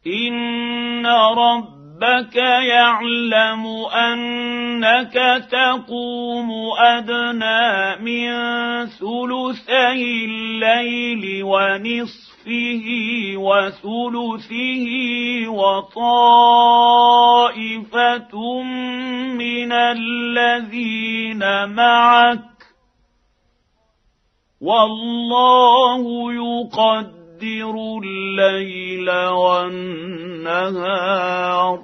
إن ربك يعلم أنك تقوم أدنى من ثلثي الليل ونصفه وثلثه وطائفة من الذين معك والله يقدر الليل والنهار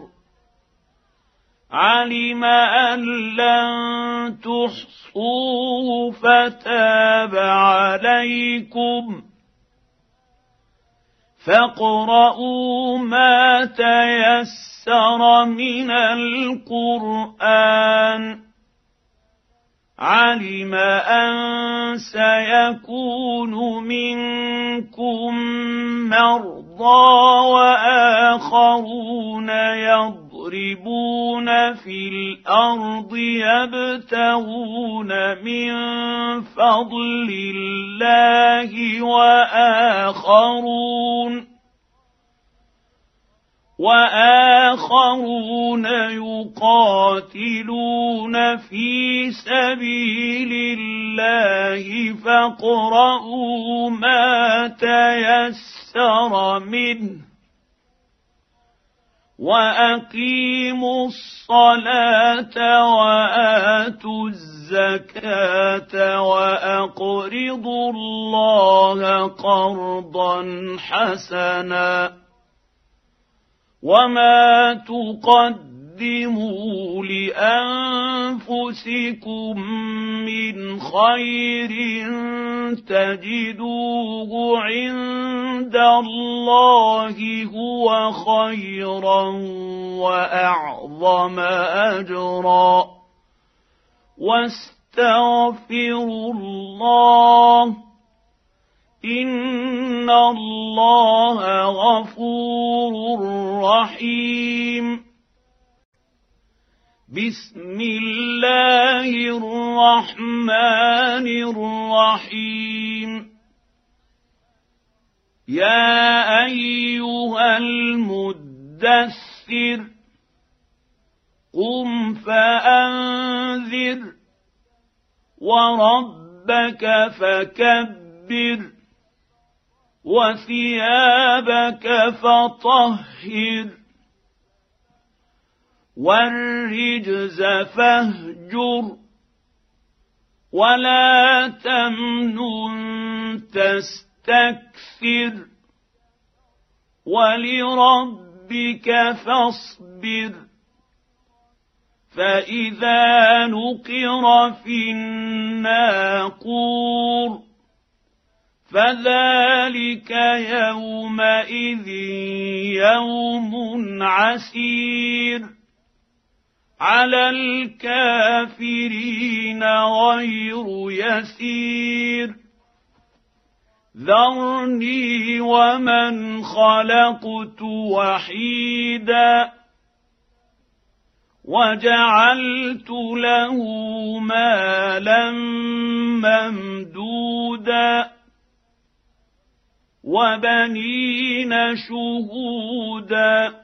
علم أن لن تحصوه فتاب عليكم فاقرؤوا ما تيسر من القرآن علم أن سيكون منكم مرضى وآخرون يضربون في الأرض يبتغون من فضل الله وآخرون يقاتلون في سبيل الله فاقرؤوا ما تيسر منه وأقيموا الصلاة وآتوا الزكاة وأقرضوا الله قرضا حسنا وما تقدموا لأنفسكم من خير تجدوه عند الله هو خيرا وأعظم أجرا واستغفروا الله إن الله غفور رحيم بسم الله الرحمن الرحيم يا أيها المدثر قم فأنذر وربك فكبر وثيابك فطهر والرجز فاهجر ولا تمنن تستكثر ولربك فاصبر فإذا نقر في الناقور فذلك يومئذ يوم عسير على الكافرين غير يسير ذرني ومن خلقت وحيدا وجعلت له مالا ممدودا وبنين شهودا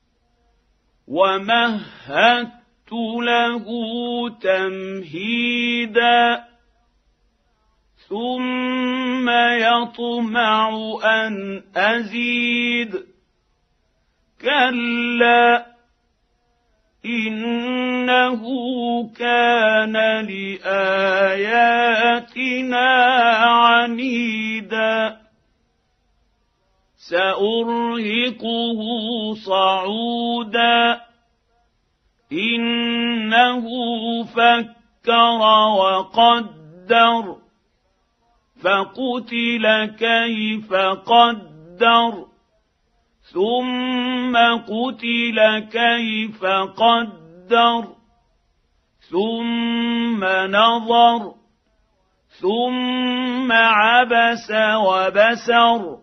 ومهدت له تمهيدا ثم يطمع أن أزيد كلا إنه كان لآياتنا عنيدا سأرهقه صعودا إنه فكر وقدر فقتل كيف قدر ثم قتل كيف قدر ثم نظر ثم عبس وبسر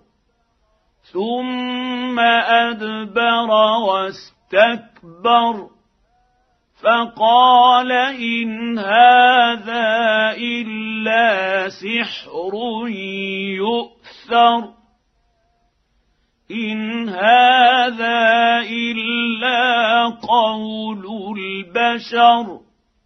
ثم أدبر واستكبر فقال إن هذا إلا سحر يؤثر إن هذا بشر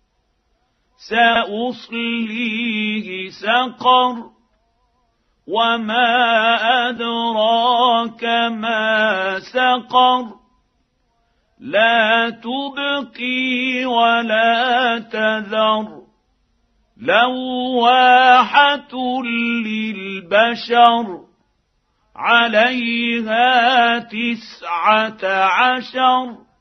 سأصليه سقر وما أدراك ما سقر لا تبقي ولا تذر لواحة للبشر عليها 19